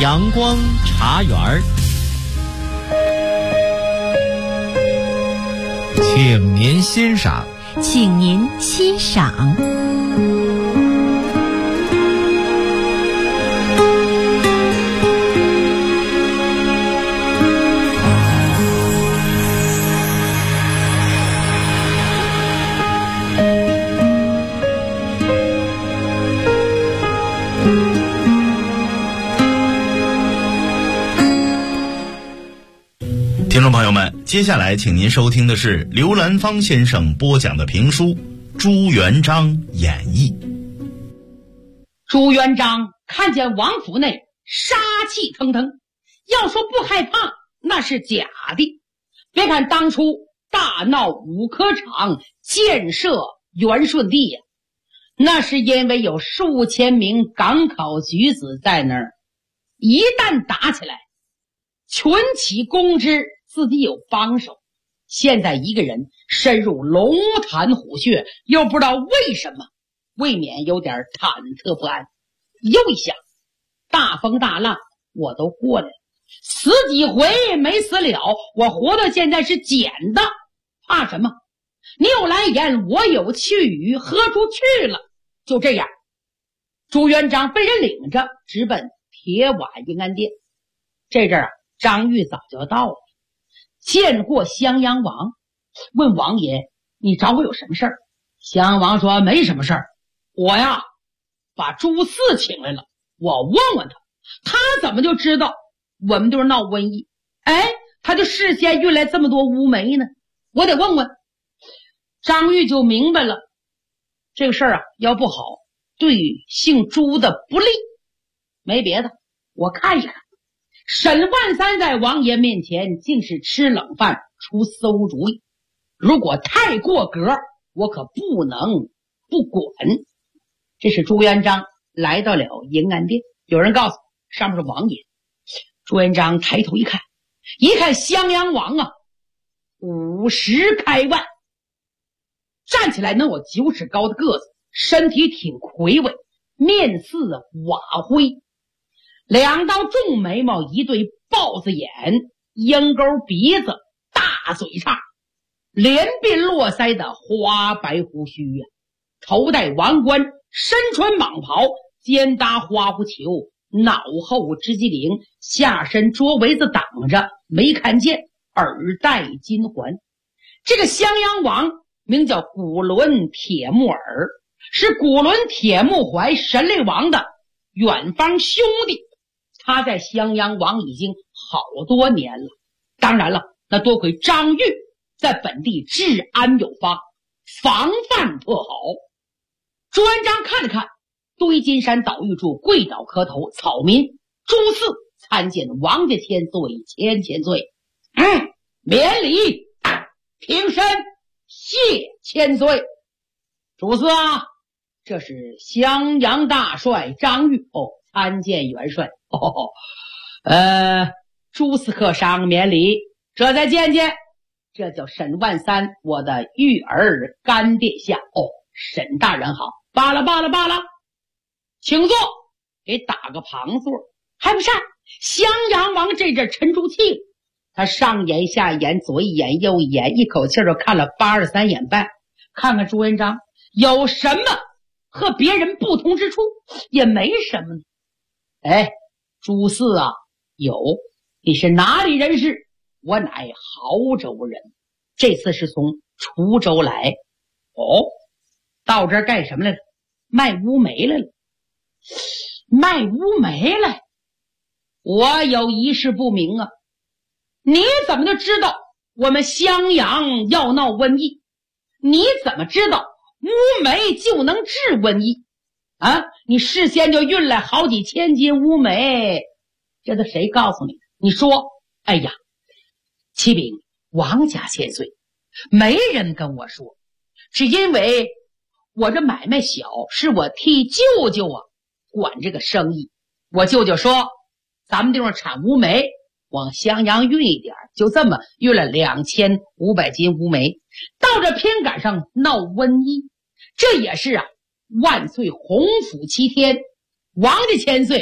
阳光茶园儿，请您欣赏。 请您欣赏。 听众朋友们，接下来请您收听的是刘兰芳先生播讲的评书《朱元璋演义》。 朱元璋看见王府内杀气腾腾，要说不害怕那是假的。别看当初大闹五科场，建设元顺帝呀，那是因为有数千名赶考举子在那儿，一旦打起来，群起攻之，自己有帮手。现在一个人深入龙潭虎穴，又不知道为什么，未免有点忐忑不安。又一想，大风大浪我都过来了，死几回没死了，我活到现在是捡的，怕什么？你有来言，我有去语，何处去了？就这样，朱元璋被人领着直奔铁瓦营安殿。这阵儿张玉早就到了，见过襄阳王，问王爷，你找我有什么事儿？襄阳王说，没什么事儿，我呀把朱四请来了，我问问他，他怎么就知道我们都是闹瘟疫？哎，他就事先运来这么多乌梅呢，我得问问。张玉就明白了，这个事儿要不好，对姓朱的不利。没别的，我看一看。沈万三在王爷面前竟是吃冷饭出馊主意，如果太过格，我可不能不管。这是朱元璋来到了营安殿，有人告诉上面是王爷。朱元璋抬头一看襄阳王50开外，站起来能有9尺高的个子，身体挺魁伟，面似瓦灰，两道重眉毛，一对豹子眼，鹰钩鼻子，大嘴叉，连鬓络腮的花白胡须呀，头戴王冠，身穿蟒袍，肩搭花狐裘，脑后织机灵，下身着围子挡着，没看见，耳戴金环。这个襄阳王名叫古伦铁木儿，是古伦铁木怀神类王的远方兄弟。他在襄阳王已经好多年了，当然了，那多亏张玉在本地治安有方，防范特好。朱元璋看了看堆金山岛玉柱，跪倒磕头，草民朱四参见王家千岁，千岁。免礼，平身，谢千岁。朱四这是襄阳大帅张玉参见元帅。朱四客上免礼，这再见见，这叫沈万三，我的玉儿干殿下。沈大人好，罢了，请坐，给打个旁座。还不善？襄阳王这阵沉住气，他上眼下眼，左一眼右一眼，一口气就看了83眼半，看看朱元璋有什么和别人不同之处，也没什么呢。朱四有，你是哪里人士？我乃亳州人，这次是从滁州来。到这儿干什么来了？卖乌梅来了。卖乌梅来？我有一事不明啊，你怎么就知道我们襄阳要闹瘟疫？你怎么知道乌梅就能治瘟疫？你事先就运来好几千斤乌梅，这都谁告诉你的？你说。启禀王家千岁，没人跟我说，只因为我这买卖小，是我替舅舅管这个生意。我舅舅说咱们地方产乌梅，往襄阳运一点，就这么运了2500斤乌梅，到这偏赶上闹瘟疫。这也是万岁洪福7天，王家千岁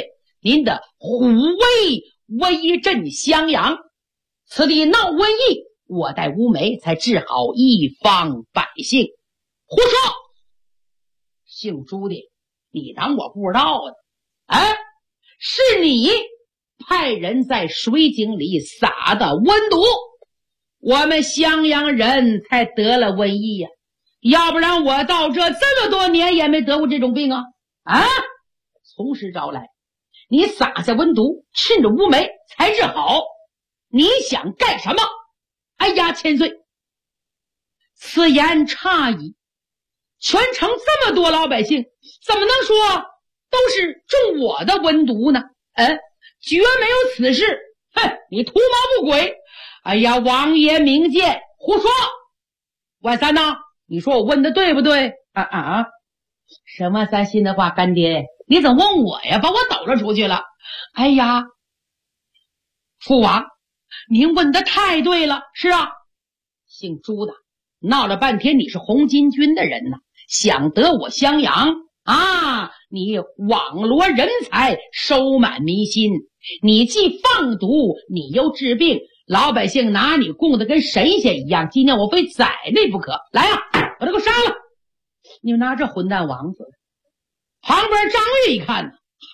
您的虎威威震襄阳，此地闹瘟疫，我带乌梅才治好一方百姓。胡说！姓朱的，你当我不知道呢？哎，是你派人在水井里撒的瘟毒，我们襄阳人才得了瘟疫呀，要不然我到这么多年也没得过这种病啊！啊，从实招来，你撒下瘟毒，趁着乌梅才治好，你想干什么？哎呀，千岁，此言差矣，全城这么多老百姓，怎么能说都是中我的瘟毒呢？绝没有此事！哼，你图谋不轨！哎呀，王爷明鉴，胡说！万三呐，你说我问的对不对？沈万三心的话，干爹，你怎么问我呀？把我抖了出去了。哎呀，父王，您问的太对了。是啊，姓朱的，闹了半天你是红巾军的人呐，想得我襄阳啊！你网罗人才，收买民心，你既放毒，你又治病，老百姓拿你供的跟神仙一样，今天我非宰你不可！来啊，把他给我杀了！你们拿这混蛋王子。旁边张玉一看呢，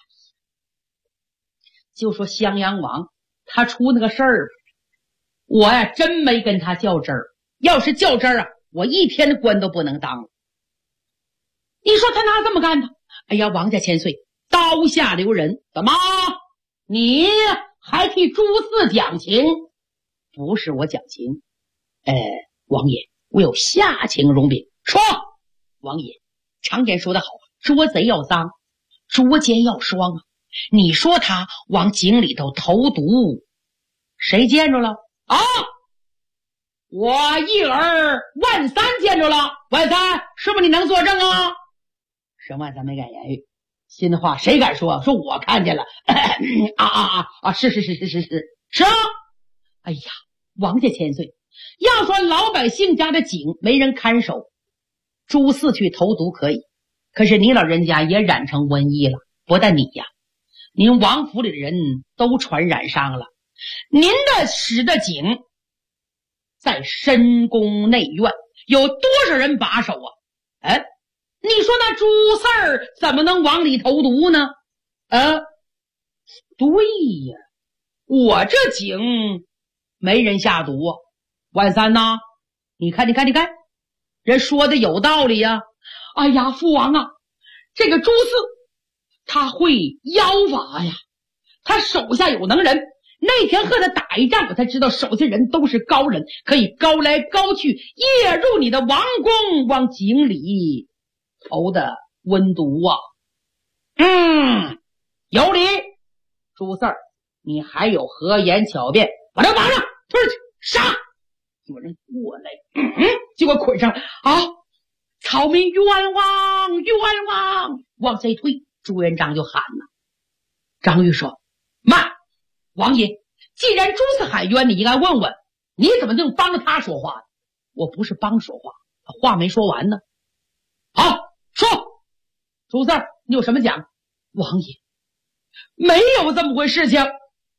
就说襄阳王他出那个事儿，我呀真没跟他较真儿，要是较真儿啊，我一天的官都不能当了。你说他哪这么干的？哎呀，王家千岁，刀下留人！怎么，你还替朱四讲情？不是我讲情，王爷，我有下情容禀。说，王爷，常言说得好，捉贼要赃，捉奸要双啊！你说他往井里头投毒，谁见着了啊？我一儿万三见着了。万三，是不是你能作证啊？沈万三没敢言语，心的话谁敢说？说我看见了。是啊。哎呀，王家千岁，要说老百姓家的井没人看守，朱四去投毒可以，可是你老人家也染成瘟疫了。不但你呀，您王府里的人都传染上了。您的使的井在深宫内院，有多少人把守啊？你说那朱四儿怎么能往里投毒呢？对呀，我这井没人下毒啊。万三呐，你看，人说的有道理呀。哎呀，父王啊，这个朱四他会妖法呀，他手下有能人。那天和他打一仗，我才知道手下人都是高人，可以高来高去，夜入你的王宫，往井里投的温毒啊。有理。朱四儿，你还有何言巧辩？把他绑上，推出去杀！有人过来，就给我捆上啊！草民冤枉，冤枉！往这一推，朱元璋就喊了。张玉说：慢，王爷，既然朱四喊冤，你应该问问，你怎么就帮着他说话？我不是帮说话，话没说完呢。好，说，朱四儿，你有什么讲？王爷，没有这么回事情。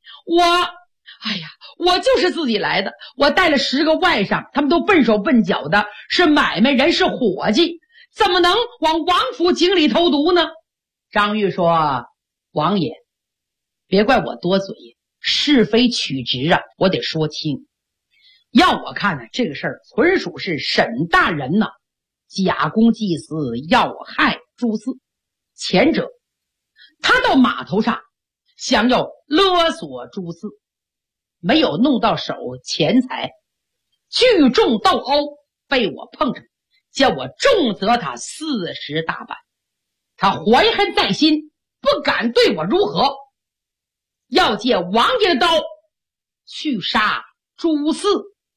我就是自己来的，我带了10个外甥，他们都笨手笨脚的，是买卖人，是伙计，怎么能往王府井里投毒呢？张玉说：王爷，别怪我多嘴，是非曲直啊，我得说清。要我看呢，这个事儿纯属是沈大人呐，假公济私，要害朱四。前者，他到码头上想要勒索朱四，没有弄到手钱财，聚众斗殴，被我碰上，叫我重责他40大板。他怀恨在心，不敢对我如何，要借王爷的刀去杀朱四。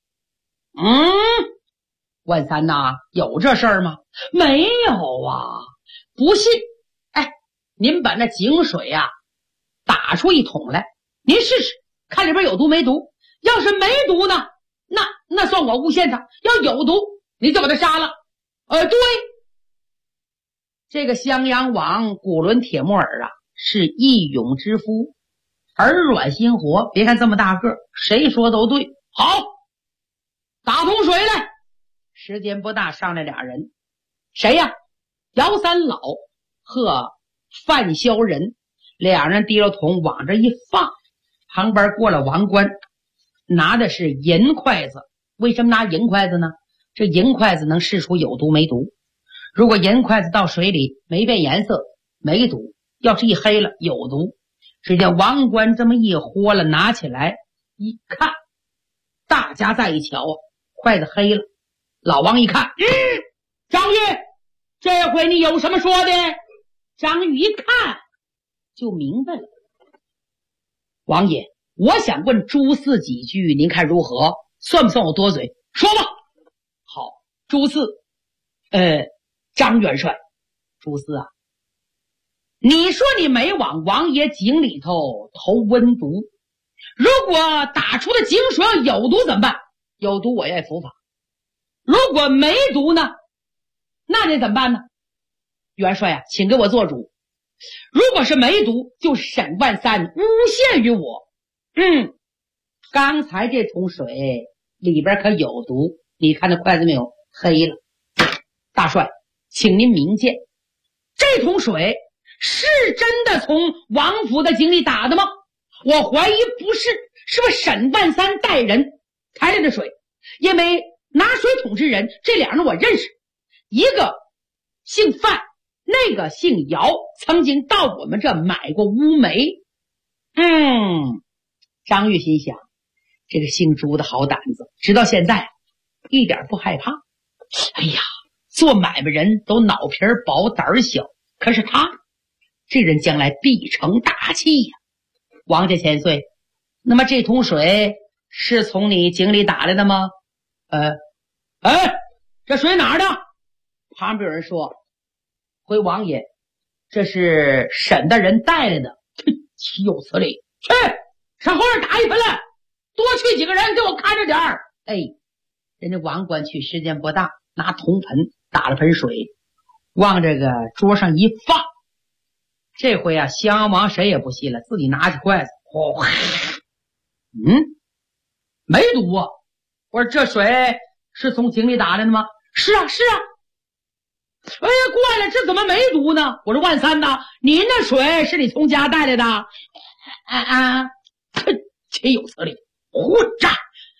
万三呐，有这事儿吗？没有啊。不信，您把那井水啊打出1桶来，您试试看里边有毒没毒。要是没毒呢，那算我诬陷他；要有毒，你就把他杀了。对，这个襄阳王古伦铁木儿啊， 是义勇之夫，耳软心活。别看这么大个，谁说都对。好，打桶水来。时间不大，上来俩人，谁呀？姚三老和范萧仁。两人提了桶往这一放，旁边过了王官，拿的是银筷子。为什么拿银筷子呢？这银筷子能试出有毒没毒。如果银筷子到水里没变颜色，没毒；要是一黑了，有毒。只见王官这么一豁了，拿起来一看，大家再一瞧，筷子黑了。老王一看，张玉，这回你有什么说的？张玉一看就明白了。王爷，我想问朱四几句，您看如何？算不算我多嘴？说吧。好，朱四，张元帅，朱四啊，你说你没往王爷井里头投温毒，如果打出的井水要有毒怎么办？有毒我愿服法。如果没毒呢？那你怎么办呢？元帅啊，请给我做主。如果是没毒，就沈万三诬陷于我。刚才这桶水里边可有毒，你看那筷子没有？黑了。大帅，请您明鉴，这桶水是真的从王府的井里打的吗？我怀疑不是，是不是沈万三带人抬来的水？因为拿水桶之人，这两人我认识，一个姓范，那个姓姚，曾经到我们这买过乌梅。张玉心想，这个姓朱的好胆子，直到现在一点不害怕。哎呀，做买卖人都脑皮薄胆小，可是他这人将来必成大器呀。王家千岁，那么这桶水是从你井里打来的吗？这水哪儿的？旁边有人说，回王爷，这是沈大人带来的。岂有此理！去上后院打一盆来，多去几个人给我看着点儿。人家王官去时间不大，拿铜盆打了盆水，往这个桌上一放。这回啊，襄阳王谁也不信了，自己拿起筷子，没毒啊！我说这水是从井里打来的吗？是啊。哎呀，怪了，这怎么没毒呢？我说万三呐，您的水是你从家带来的？岂有此理！混账！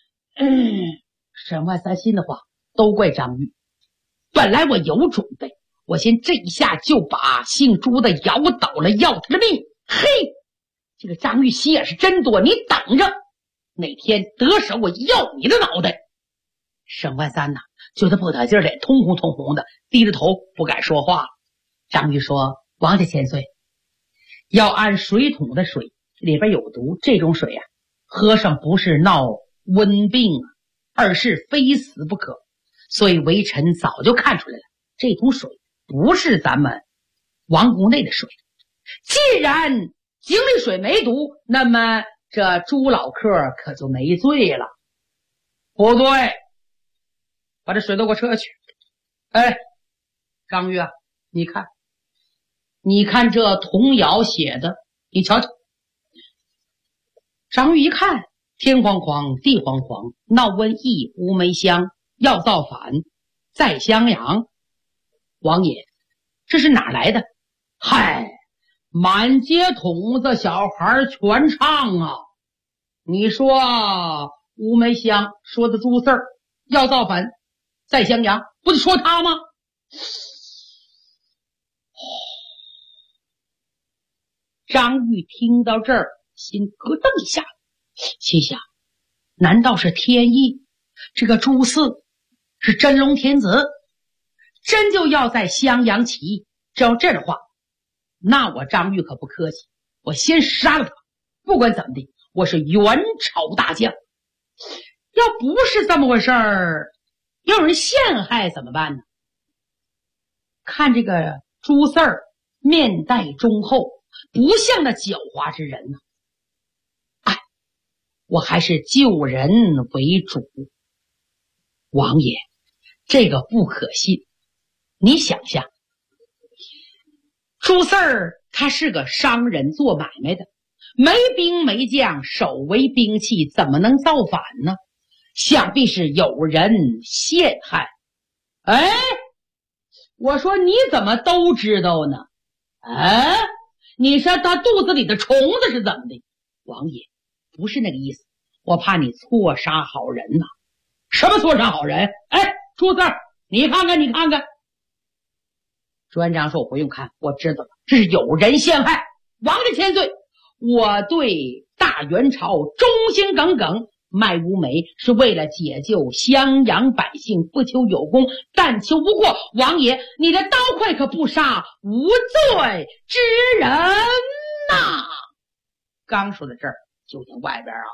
沈万三心的话，都怪张玉。本来我有准备，我先这一下就把姓朱的摇倒了，要他的命。嘿，这个张玉心也是真多，你等着，哪天得手我要你的脑袋！沈万三呐，觉得不得劲儿，脸通红的，低着头不敢说话了。张玉说：“王家千岁，要按水桶的水里边有毒，这种水啊，喝上不是闹瘟病啊，而是非死不可。所以微臣早就看出来了，这桶水不是咱们王宫内的水。既然井里水没毒，那么这朱老客可就没罪了。不对，把这水都给我撤去。张玉啊，你看这童谣写的，你瞧瞧。张玉一看，天荒荒地荒荒，闹瘟疫乌梅香，要造反在襄阳。王爷，这是哪来的？嗨，满街筒子小孩全唱啊！你说乌梅香说的朱四儿要造反在襄阳，不得说他吗？张玉听到这儿，心咯噔一下，心想：难道是天意？这个朱四是真龙天子，真就要在襄阳起义？只要这样的话，那我张玉可不客气，我先杀了他。不管怎么的，我是元朝大将。要不是这么回事儿，要有人陷害怎么办呢？看这个朱四儿面带忠厚，不像那狡猾之人呢。我还是救人为主。王爷，这个不可信。你想象，朱四儿他是个商人做买卖的，没兵没将，手为兵器，怎么能造反呢？想必是有人陷害。哎，我说你怎么都知道呢？哎，你说他肚子里的虫子是怎么的？王爷，不是那个意思，我怕你错杀好人呐。什么错杀好人？哎，朱四，你看看，你看看。朱元璋说：“我不用看，我知道了，这是有人陷害。王家千岁，我对大元朝忠心耿耿，卖乌梅是为了解救襄阳百姓，不求有功，但求无过。王爷，你的刀快可不杀无罪之人呐！”刚说到这儿，就听外边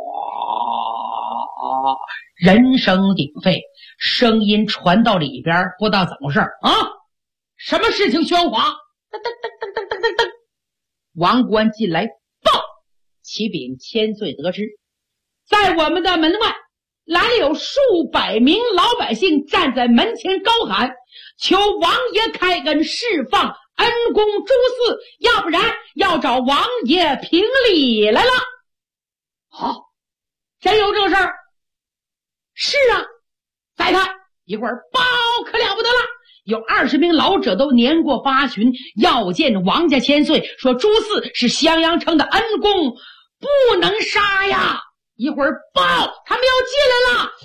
人声鼎沸，声音传到里边，不知道怎么回事啊？什么事情喧哗？噔噔噔噔噔噔噔噔，王官进来报，启禀千岁得知，在我们的门外来了有数百名老百姓，站在门前高喊，求王爷开恩释放恩公朱四，要不然要找王爷评理来了。好，真有这事儿？是啊，再看一会儿报可了不得了，有20名老者都年过8旬，要见王家千岁，说朱四是襄阳城的恩公，不能杀呀。一会儿报他们要进来了。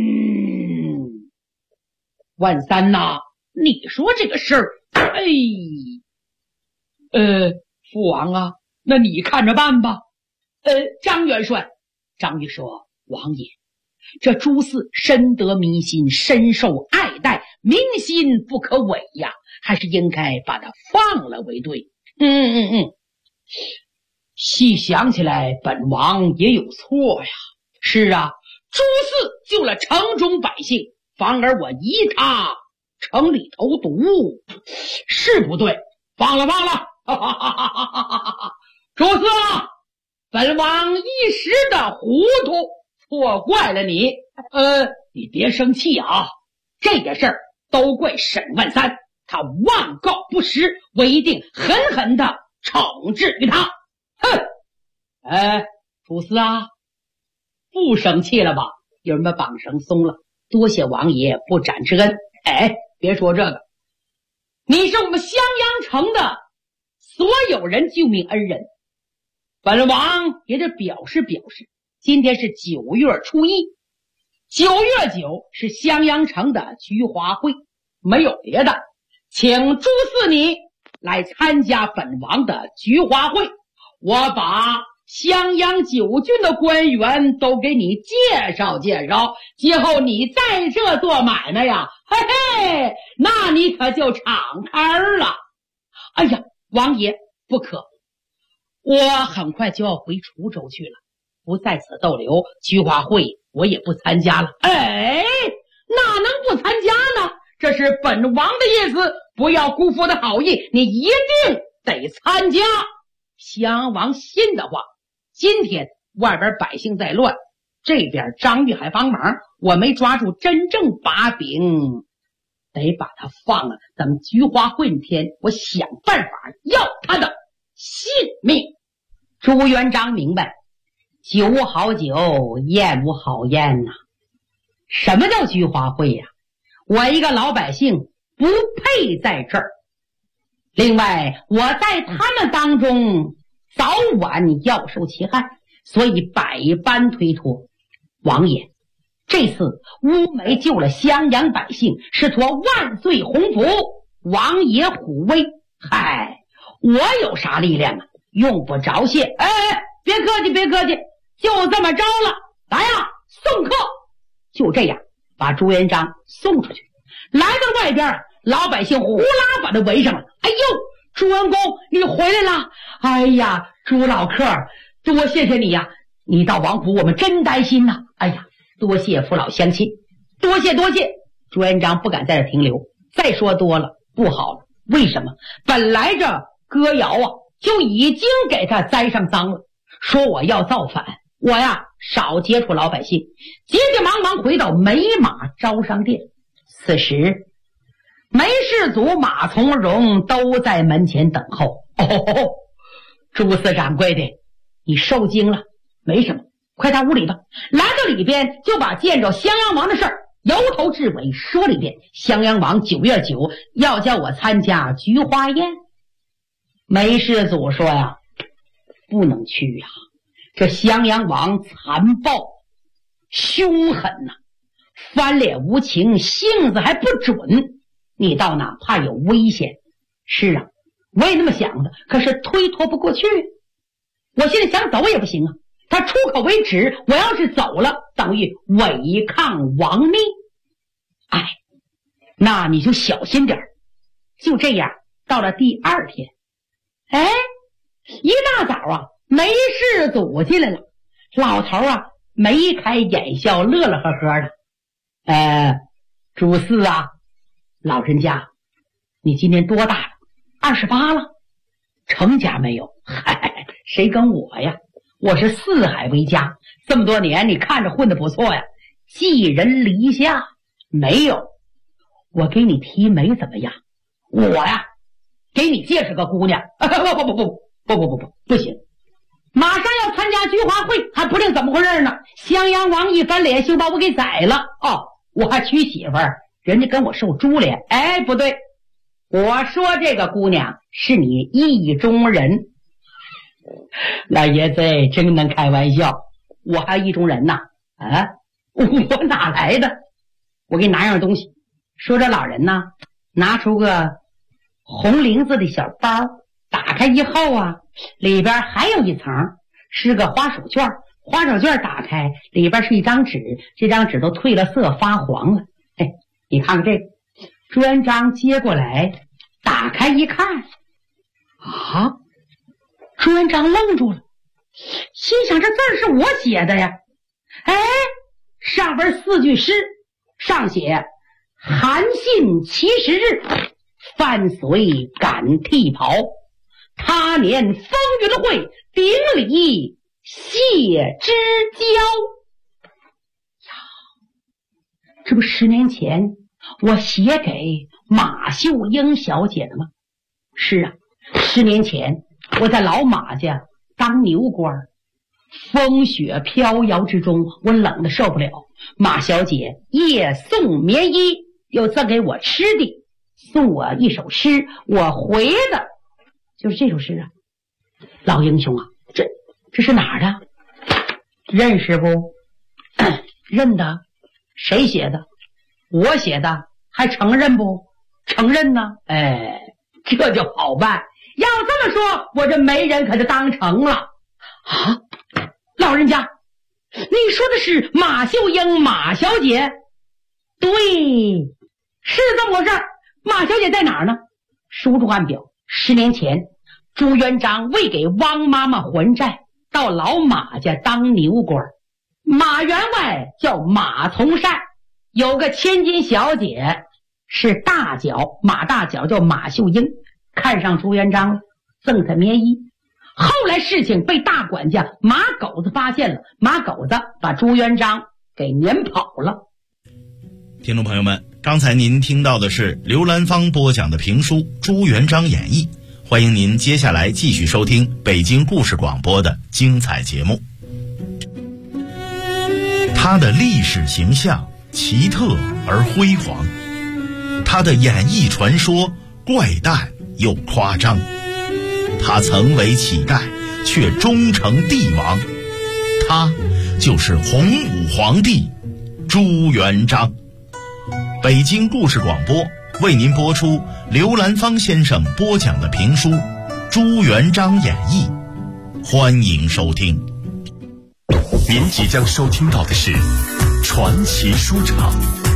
万三呐，你说这个事儿，父王啊，那你看着办吧。张元帅，张玉说，王爷，这朱四深得民心，深受爱戴，民心不可违呀，还是应该把他放了为对。细想起来，本王也有错呀。是啊，朱四救了城中百姓，反而我疑他城里投毒，是不对，放了。朱四啊，本王一时的糊涂，错怪了你。你别生气啊，这件事儿都怪沈万三，他妄告不实，我一定狠狠的惩治于他。朱四啊，不生气了吧？有人把绑绳松了，多谢王爷不斩之恩。别说这个，你是我们襄阳城的所有人救命恩人，本王也得表示表示。今天是9月初1，9月9是襄阳城的菊花会，没有别的，请朱四你来参加本王的菊花会，我把襄阳9郡的官员都给你介绍介绍，今后你在这做买卖呀，那你可就敞开了。哎呀，王爷不可，我很快就要回滁州去了，不在此逗留，菊花会我也不参加了。哪能不参加呢？这是本王的意思，不要辜负的好意，你一定得参加。襄王信的话，今天外边百姓在乱，这边张玉还帮忙，我没抓住真正把柄，得把他放了。等菊花会那天，我想办法要他的性命。朱元璋明白，酒无好酒，宴无好宴呐。什么叫菊花会呀？我一个老百姓不配在这儿。另外，我在他们当中早晚要受其害，所以百般推脱。王爷，这次乌梅救了襄阳百姓，是托万岁洪福，王爷虎威。我有啥力量啊？用不着谢。别客气，别客气，就这么着了。来呀，送客。就这样把朱元璋送出去。来到外边，老百姓呼啦把他围上了。朱元公你回来了。朱老客，多谢谢你呀，你到王府我们真担心呐。多谢父老乡亲，多谢。朱元璋不敢在这停留，再说多了不好了。为什么？本来这歌谣啊就已经给他栽上赃了，说我要造反，我呀少接触老百姓，急急忙忙回到美马招商店。此时梅世祖、马从容都在门前等候。朱四掌柜的，你受惊了，没什么，快到屋里吧。来到里边，就把见着襄阳王的事儿由头至尾说了一遍。襄阳王9月9要叫我参加菊花宴。梅世祖说呀，不能去呀，这襄阳王残暴凶狠呐，翻脸无情，性子还不准，你到哪怕有危险。是啊，我也那么想的，可是推脱不过去。我现在想走也不行啊，他出口为止，我要是走了，等于违抗王命。哎，那你就小心点。就这样，到了第2天，哎，一大早啊，梅世祖进来了。老头啊，眉开眼笑，乐乐呵呵的。朱四啊，老人家，你今年多大了？28了。成家没有？嗨，谁跟我呀？我是四海为家，这么多年你看着混得不错呀。寄人篱下没有？我给你提媒怎么样？我呀，给你介绍个姑娘。不行，马上要参加菊花会，还不定怎么回事呢。襄阳王一翻脸就把我给宰了。我还娶媳妇儿，人家跟我受株连。哎，不对，我说这个姑娘是你意中人。老爷子真能开玩笑，我还意中人呐？我哪来的？我给你拿样东西。说这老人呢，拿出个红绫子的小包，打开以后啊，里边还有一层是个花手绢。花手绢打开，里边是一张纸，这张纸都褪了色，发黄了。你看看这个。朱元璋接过来，打开一看，朱元璋愣住了，心想这字儿是我写的呀。上边4句诗，上写韩信70日，范绥赶替袍，他年风云会，顶礼谢之交。这不10年前我写给马秀英小姐的吗？是啊，10年前我在老马家当牛官，风雪飘摇之中，我冷得受不了。马小姐夜送棉衣，又赠给我吃的，送我一首诗，我回的就是这首诗啊。老英雄啊，这是哪儿的？认识不？认得。谁写的？我写的。还承认不？承认呢。这就好办。要这么说，我这媒人可就当成了。老人家，你说的是马秀英马小姐？对，是这么回事。马小姐在哪儿呢？书中暗表，10年前朱元璋为给汪妈妈还债，到老马家当牛官。马员外叫马从善，有个千金小姐是大脚，马大脚叫马秀英，看上朱元璋了，赠他棉衣。后来事情被大管家马狗子发现了，马狗子把朱元璋给撵跑了。 听众朋友们，刚才您听到的是刘兰芳播讲的评书《朱元璋演义》，欢迎您接下来继续收听北京故事广播的精彩节目。他的历史形象奇特而辉煌，他的演艺传说怪诞又夸张，他曾为乞丐却终成帝王，他就是洪武皇帝朱元璋。北京故事广播为您播出刘兰芳先生播讲的评书《朱元璋演义》，欢迎收听。 您即将收听到的是传奇书场。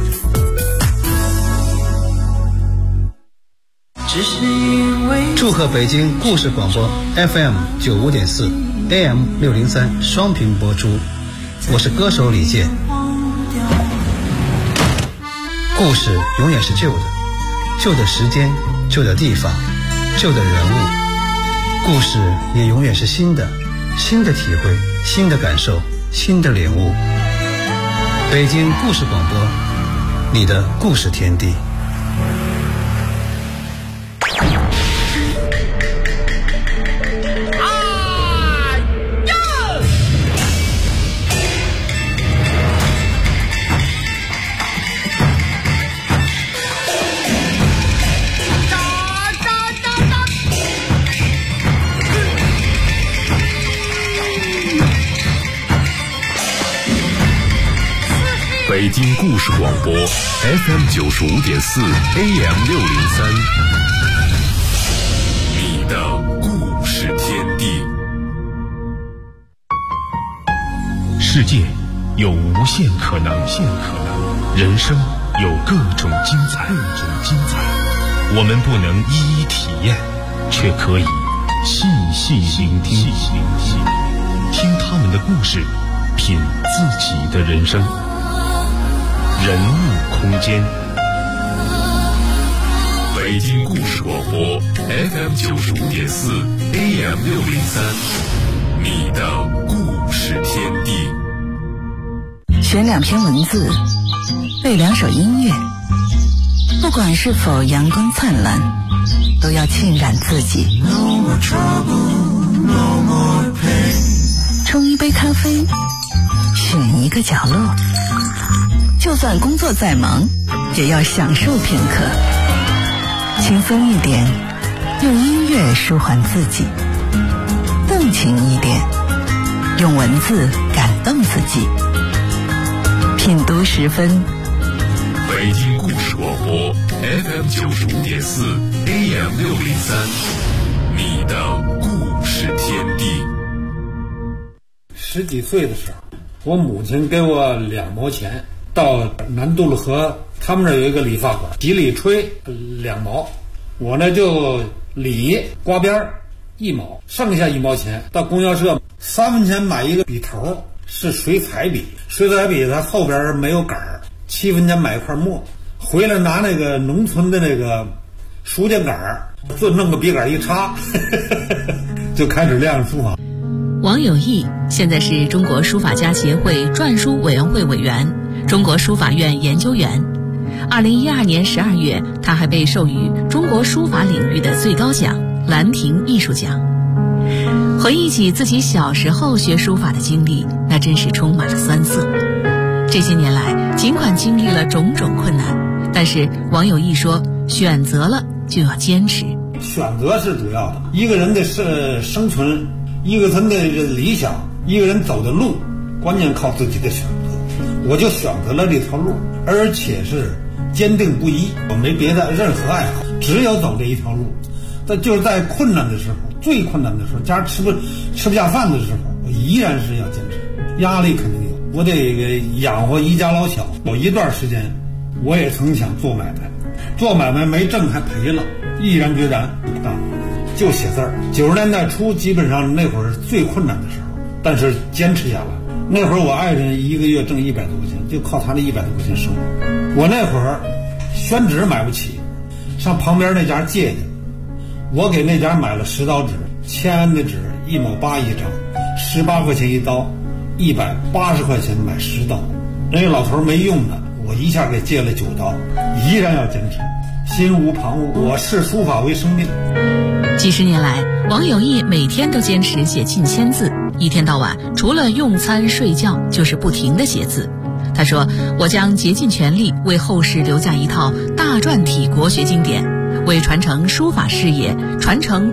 祝贺北京故事广播 FM 95.4 AM 603双频播出，我是歌手李健。故事永远是旧的，旧的时间，旧的地方，旧的人物。故事也永远是新的，新的体会，新的感受，新的领悟。北京故事广播，你的故事天地。 北京故事广播 FM 95.4 AM 603，你的故事天地。 世界有无限可能，人生有各种精彩。我们不能一一体验，却可以细细聆听，听他们的故事，品自己的人生。人物空间， 北京故事广播 FM 95.4 AM 603，你的故事天地。 选2篇文字，背2首音乐，不管是否阳光灿烂，都要浸染自己。冲一杯咖啡，选一个角落，就算工作再忙，也要享受片刻。轻松一点，用音乐舒缓自己；动情一点，用文字感动自己。品读10分， 北京故事广播 FM 95.4 AM 603，你的故事天地。 10几岁的时候，我母亲给我2毛钱，到南渡了河，他们那有一个理发馆，洗理吹2毛，我呢就理刮边1毛，剩下1毛钱到供销社3分钱买一个笔头，是水彩笔，它后边没有杆儿，7分钱买一块墨，回来拿那个农村的那个书架杆儿，就弄个笔杆一插就开始练书法。 王有义现在是中国书法家协会篆书委员会委员，中国书法院研究员。2012年12月，他还被授予中国书法领域的最高奖兰亭艺术奖。回忆起自己小时候学书法的经历，那真是充满了酸涩。这些年来，尽管经历了种种困难，但是王有义说，选择了就要坚持。 选择是主要的，一个人的生存，一个人的理想，一个人走的路，关键靠自己的选择。我就选择了这条路，而且是坚定不移，我没别的任何爱好，只有走这一条路。但就是在困难的时候，最困难的时候，家吃不下饭的时候，我依然是要坚持。压力肯定有，我得养活一家老小。有一段时间，我也曾想做买卖没挣还赔了，毅然决然就写字儿。90年代初，基本上那会儿最困难的时候，但是坚持下来。那会儿我爱人1个月挣100多块钱，就靠他那100多块钱生活。我那会儿宣纸买不起，上旁边那家借去，我给那家买了10刀纸，签的纸1毛8一张，18块钱一刀，180块钱买10刀。那个老头没用的，我一下给借了9刀，依然要坚持，心无旁骛。我视书法为生命。 几十年来，王有义每天都坚持写近1000字，一天到晚除了用餐睡觉，就是不停地写字。他说，我将竭尽全力为后世留下一套大篆体国学经典，为传承书法事业，传承